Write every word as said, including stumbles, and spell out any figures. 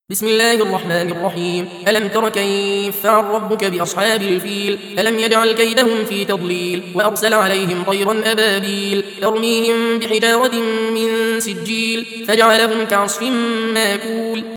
بسم الله الرحمن الرحيم. ألم تر كيف فعل ربك بأصحاب الفيل؟ ألم يجعل كيدهم في تضليل وأرسل عليهم طيرا أبابيل ترميهم بحجارة من سجيل فجعلهم كعصف ماكول.